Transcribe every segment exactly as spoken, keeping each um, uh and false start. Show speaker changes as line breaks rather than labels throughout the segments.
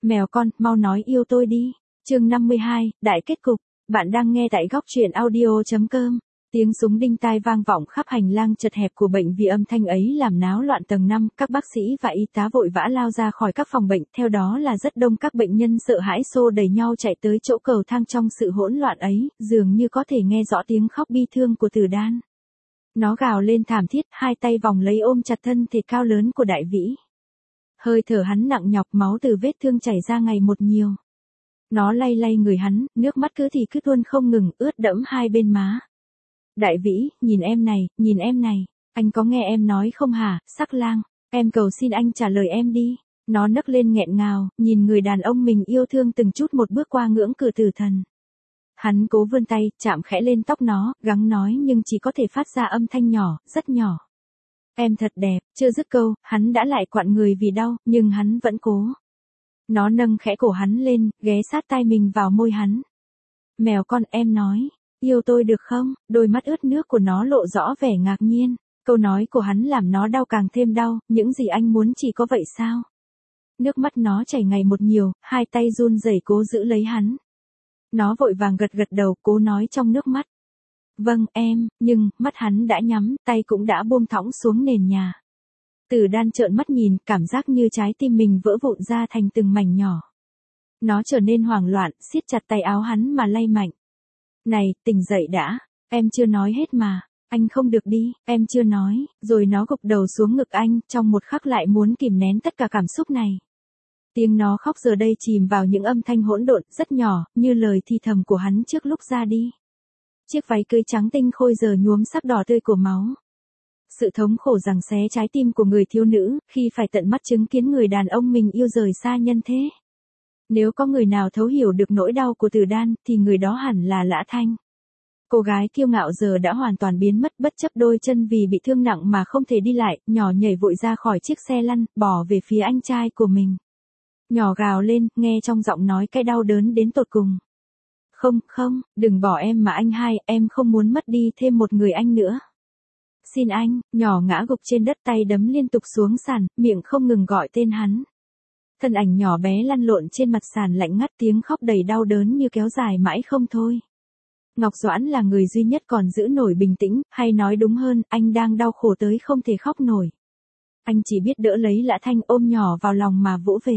Mèo con, mau nói yêu tôi đi. Chương năm mươi hai, đại kết cục. Bạn đang nghe tại góc truyện audio chấm com. Tiếng súng đinh tai vang vọng khắp hành lang chật hẹp của bệnh vì âm thanh ấy làm náo loạn tầng năm, các bác sĩ và y tá vội vã lao ra khỏi các phòng bệnh, theo đó là rất đông các bệnh nhân sợ hãi xô đẩy nhau chạy tới chỗ cầu thang. Trong sự hỗn loạn ấy, dường như có thể nghe rõ tiếng khóc bi thương của Từ Đan. Nó gào lên thảm thiết, hai tay vòng lấy ôm chặt thân thể cao lớn của Đại Vĩ. Hơi thở hắn nặng nhọc, máu từ vết thương chảy ra ngày một nhiều. Nó lay lay người hắn, nước mắt cứ thì cứ tuôn không ngừng, ướt đẫm hai bên má. Đại Vĩ, nhìn em này, nhìn em này, anh có nghe em nói không hả, Sắc Lang, em cầu xin anh trả lời em đi. Nó nấc lên nghẹn ngào, nhìn người đàn ông mình yêu thương từng chút một bước qua ngưỡng cửa tử thần. Hắn cố vươn tay, chạm khẽ lên tóc nó, gắng nói nhưng chỉ có thể phát ra âm thanh nhỏ, rất nhỏ. Em thật đẹp, chưa dứt câu, hắn đã lại quặn người vì đau, nhưng hắn vẫn cố. Nó nâng khẽ cổ hắn lên, ghé sát tai mình vào môi hắn. Mèo con, em nói, yêu tôi được không? Đôi mắt ướt nước của nó lộ rõ vẻ ngạc nhiên. Câu nói của hắn làm nó đau càng thêm đau, những gì anh muốn chỉ có vậy sao? Nước mắt nó chảy ngày một nhiều, hai tay run rẩy cố giữ lấy hắn. Nó vội vàng gật gật đầu, cố nói trong nước mắt. Vâng, em, nhưng, mắt hắn đã nhắm, tay cũng đã buông thõng xuống nền nhà. Từ Đan trợn mắt nhìn, cảm giác như trái tim mình vỡ vụn ra thành từng mảnh nhỏ. Nó trở nên hoảng loạn, siết chặt tay áo hắn mà lay mạnh. Này, tỉnh dậy đã, em chưa nói hết mà, anh không được đi, em chưa nói, rồi nó gục đầu xuống ngực anh, trong một khắc lại muốn kìm nén tất cả cảm xúc này. Tiếng nó khóc giờ đây chìm vào những âm thanh hỗn độn, rất nhỏ, như lời thì thầm của hắn trước lúc ra đi. Chiếc váy cưới trắng tinh khôi giờ nhuốm sắc đỏ tươi của máu. Sự thống khổ giằng xé trái tim của người thiếu nữ, khi phải tận mắt chứng kiến người đàn ông mình yêu rời xa nhân thế. Nếu có người nào thấu hiểu được nỗi đau của Từ Đan, thì người đó hẳn là Lã Thanh. Cô gái kiêu ngạo giờ đã hoàn toàn biến mất, bất chấp đôi chân vì bị thương nặng mà không thể đi lại, nhỏ nhảy vội ra khỏi chiếc xe lăn, bỏ về phía anh trai của mình. Nhỏ gào lên, nghe trong giọng nói cái đau đớn đến tột cùng. Không, không, đừng bỏ em mà anh hai, em không muốn mất đi thêm một người anh nữa. Xin anh, nhỏ ngã gục trên đất, tay đấm liên tục xuống sàn, miệng không ngừng gọi tên hắn. Thân ảnh nhỏ bé lăn lộn trên mặt sàn lạnh ngắt, tiếng khóc đầy đau đớn như kéo dài mãi không thôi. Ngọc Doãn là người duy nhất còn giữ nổi bình tĩnh, hay nói đúng hơn, anh đang đau khổ tới không thể khóc nổi. Anh chỉ biết đỡ lấy Lã Thanh, ôm nhỏ vào lòng mà vỗ về.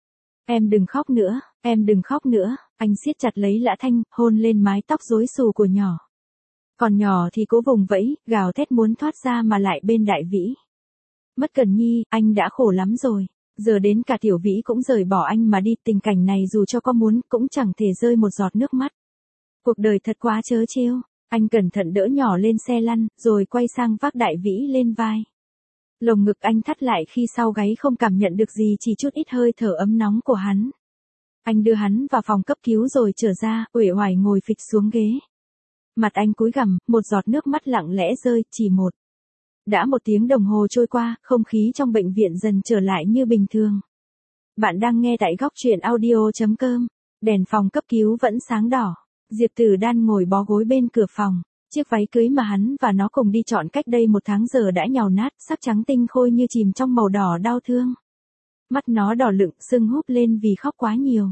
Em đừng khóc nữa, em đừng khóc nữa, anh siết chặt lấy Lã Thanh, hôn lên mái tóc rối xù của nhỏ. Còn nhỏ thì cố vùng vẫy, gào thét muốn thoát ra mà lại bên Đại Vĩ. Mất Cần Nhi, anh đã khổ lắm rồi, giờ đến cả Tiểu Vĩ cũng rời bỏ anh mà đi, tình cảnh này dù cho có muốn cũng chẳng thể rơi một giọt nước mắt. Cuộc đời thật quá trớ trêu. Anh cẩn thận đỡ nhỏ lên xe lăn, rồi quay sang vác Đại Vĩ lên vai. Lồng ngực anh thắt lại khi sau gáy không cảm nhận được gì, chỉ chút ít hơi thở ấm nóng của hắn. Anh đưa hắn vào phòng cấp cứu rồi trở ra, uể oải ngồi phịch xuống ghế. Mặt anh cúi gằm, một giọt nước mắt lặng lẽ rơi, chỉ một. Đã một tiếng đồng hồ trôi qua, không khí trong bệnh viện dần trở lại như bình thường. Bạn đang nghe tại góc truyện audio chấm com. Đèn phòng cấp cứu vẫn sáng đỏ. Diệp Từ Đan ngồi bó gối bên cửa phòng. Chiếc váy cưới mà hắn và nó cùng đi chọn cách đây một tháng giờ đã nhàu nát, sắc trắng tinh khôi như chìm trong màu đỏ đau thương. Mắt nó đỏ lựng, sưng húp lên vì khóc quá nhiều.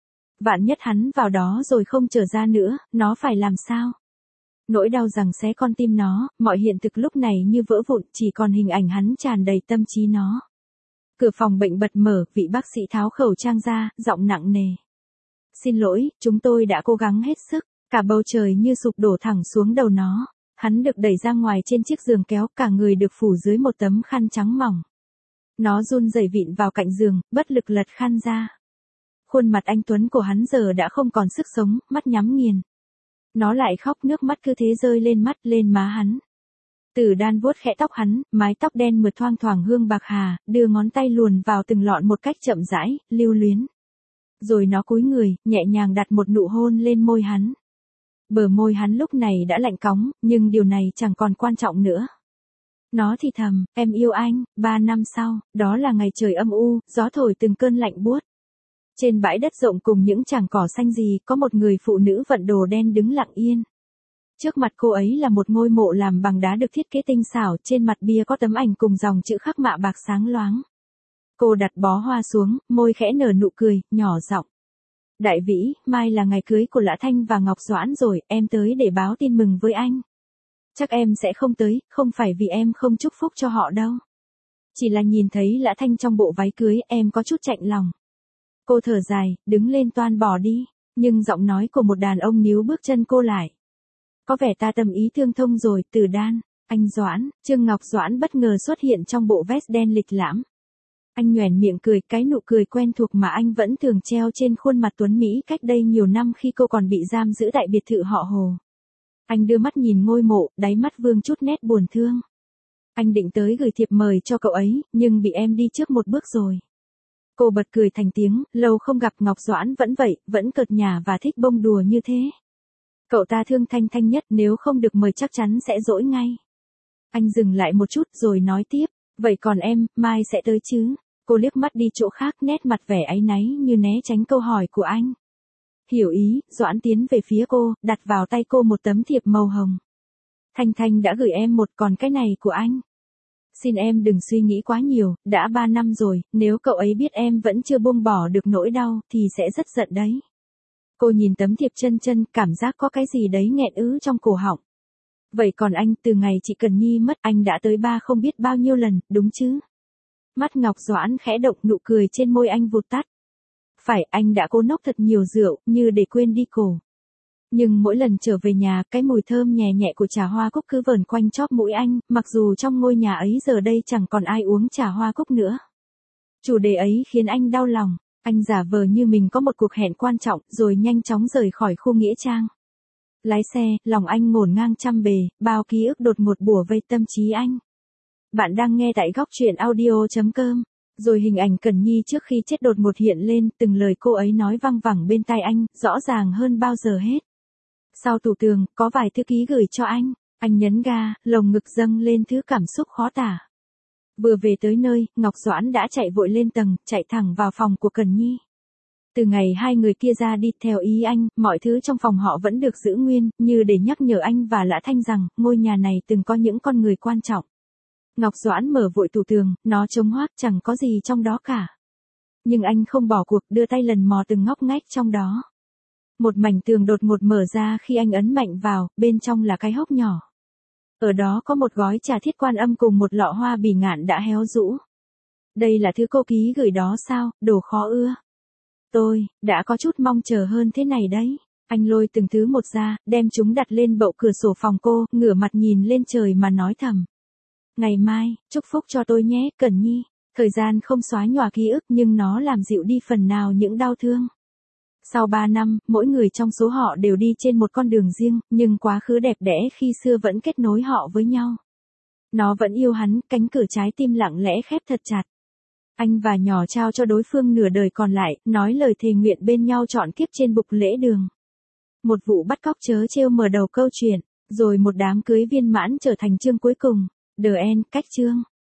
Vạn nhất hắn vào đó rồi không trở ra nữa, nó phải làm sao? Nỗi đau giằng xé con tim nó, mọi hiện thực lúc này như vỡ vụn, chỉ còn hình ảnh hắn tràn đầy tâm trí nó. Cửa phòng bệnh bật mở, vị bác sĩ tháo khẩu trang ra, giọng nặng nề. Xin lỗi, chúng tôi đã cố gắng hết sức. Cả bầu trời như sụp đổ thẳng xuống đầu nó. Hắn được đẩy ra ngoài trên chiếc giường kéo, cả người được phủ dưới một tấm khăn trắng mỏng. Nó run rẩy vịn vào cạnh giường, bất lực lật khăn ra. Khuôn mặt anh tuấn của hắn giờ đã không còn sức sống, mắt nhắm nghiền. Nó lại khóc, nước mắt cứ thế rơi lên mắt, lên má hắn. Từ Đan vuốt khẽ tóc hắn, mái tóc đen mượt thoang thoảng hương bạc hà, đưa ngón tay luồn vào từng lọn một cách chậm rãi, lưu luyến. Rồi nó cúi người, nhẹ nhàng đặt một nụ hôn lên môi hắn. Bờ môi hắn lúc này đã lạnh cóng, nhưng điều này chẳng còn quan trọng nữa. Nó thì thầm, em yêu anh. Ba năm sau, đó là ngày trời âm u, gió thổi từng cơn lạnh buốt. Trên bãi đất rộng cùng những chàng cỏ xanh gì, có một người phụ nữ vận đồ đen đứng lặng yên. Trước mặt cô ấy là một ngôi mộ làm bằng đá được thiết kế tinh xảo, trên mặt bia có tấm ảnh cùng dòng chữ khắc mạ bạc sáng loáng. Cô đặt bó hoa xuống, môi khẽ nở nụ cười, nhỏ giọng. Đại Vĩ, mai là ngày cưới của Lã Thanh và Ngọc Doãn rồi, em tới để báo tin mừng với anh. Chắc em sẽ không tới, không phải vì em không chúc phúc cho họ đâu. Chỉ là nhìn thấy Lã Thanh trong bộ váy cưới, em có chút chạnh lòng. Cô thở dài, đứng lên toan bỏ đi, nhưng giọng nói của một đàn ông níu bước chân cô lại. Có vẻ ta tâm ý thương thông rồi, Từ Đan, anh Doãn. Trương Ngọc Doãn bất ngờ xuất hiện trong bộ vest đen lịch lãm. Anh nhoẻn miệng cười, cái nụ cười quen thuộc mà anh vẫn thường treo trên khuôn mặt tuấn Mỹ cách đây nhiều năm khi cô còn bị giam giữ tại biệt thự họ Hồ. Anh đưa mắt nhìn ngôi mộ, đáy mắt vương chút nét buồn thương. Anh định tới gửi thiệp mời cho cậu ấy, nhưng bị em đi trước một bước rồi. Cô bật cười thành tiếng, lâu không gặp Ngọc Doãn vẫn vậy, vẫn cợt nhả và thích bông đùa như thế. Cậu ta thương Thanh Thanh nhất, nếu không được mời chắc chắn sẽ dỗi ngay. Anh dừng lại một chút rồi nói tiếp, vậy còn em, mai sẽ tới chứ? Cô liếc mắt đi chỗ khác, nét mặt vẻ áy náy như né tránh câu hỏi của anh. Hiểu ý, Doãn tiến về phía cô, đặt vào tay cô một tấm thiệp màu hồng. Thanh Thanh đã gửi em một, còn cái này của anh. Xin em đừng suy nghĩ quá nhiều, đã ba năm rồi, nếu cậu ấy biết em vẫn chưa buông bỏ được nỗi đau, thì sẽ rất giận đấy. Cô nhìn tấm thiệp chân chân, cảm giác có cái gì đấy nghẹn ứ trong cổ họng. Vậy còn anh, từ ngày chị Cần Nhi mất, anh đã tới ba không biết bao nhiêu lần, đúng chứ? Mắt Ngọc Doãn khẽ động, nụ cười trên môi anh vụt tắt. Phải, anh đã cố nốc thật nhiều rượu, như để quên đi cổ. Nhưng mỗi lần trở về nhà, cái mùi thơm nhẹ nhẹ của trà hoa cúc cứ vờn quanh chóp mũi anh, mặc dù trong ngôi nhà ấy giờ đây chẳng còn ai uống trà hoa cúc nữa. Chủ đề ấy khiến anh đau lòng, anh giả vờ như mình có một cuộc hẹn quan trọng, rồi nhanh chóng rời khỏi khu nghĩa trang. Lái xe, lòng anh ngổn ngang trăm bề, bao ký ức đột ngột bủa vây tâm trí anh. Bạn đang nghe tại góc truyện audio chấm com. Rồi hình ảnh Cần Nhi trước khi chết đột ngột hiện lên, từng lời cô ấy nói văng vẳng bên tai anh, rõ ràng hơn bao giờ hết. Sau tủ tường, có vài thư ký gửi cho anh. Anh nhấn ga, lồng ngực dâng lên thứ cảm xúc khó tả. Vừa về tới nơi, Ngọc Doãn đã chạy vội lên tầng, chạy thẳng vào phòng của Cần Nhi. Từ ngày hai người kia ra đi, theo ý anh, mọi thứ trong phòng họ vẫn được giữ nguyên, như để nhắc nhở anh và Lã Thanh rằng, ngôi nhà này từng có những con người quan trọng. Ngọc Doãn mở vội tủ tường, nó trống hoác, chẳng có gì trong đó cả. Nhưng anh không bỏ cuộc, đưa tay lần mò từng ngóc ngách trong đó. Một mảnh tường đột ngột mở ra khi anh ấn mạnh vào, bên trong là cái hốc nhỏ. Ở đó có một gói trà Thiết Quan Âm cùng một lọ hoa bỉ ngạn đã héo rũ. Đây là thứ cô ký gửi đó sao, đồ khó ưa. Tôi, đã có chút mong chờ hơn thế này đấy. Anh lôi từng thứ một ra, đem chúng đặt lên bậu cửa sổ phòng cô, ngửa mặt nhìn lên trời mà nói thầm. Ngày mai, chúc phúc cho tôi nhé, Cần Nhi. Thời gian không xóa nhòa ký ức nhưng nó làm dịu đi phần nào những đau thương. Sau ba năm, mỗi người trong số họ đều đi trên một con đường riêng, nhưng quá khứ đẹp đẽ khi xưa vẫn kết nối họ với nhau. Nó vẫn yêu hắn, cánh cửa trái tim lặng lẽ khép thật chặt. Anh và nhỏ trao cho đối phương nửa đời còn lại, nói lời thề nguyện bên nhau trọn kiếp trên bục lễ đường. Một vụ bắt cóc trớ trêu mở đầu câu chuyện, rồi một đám cưới viên mãn trở thành chương cuối cùng. The End, cách chương.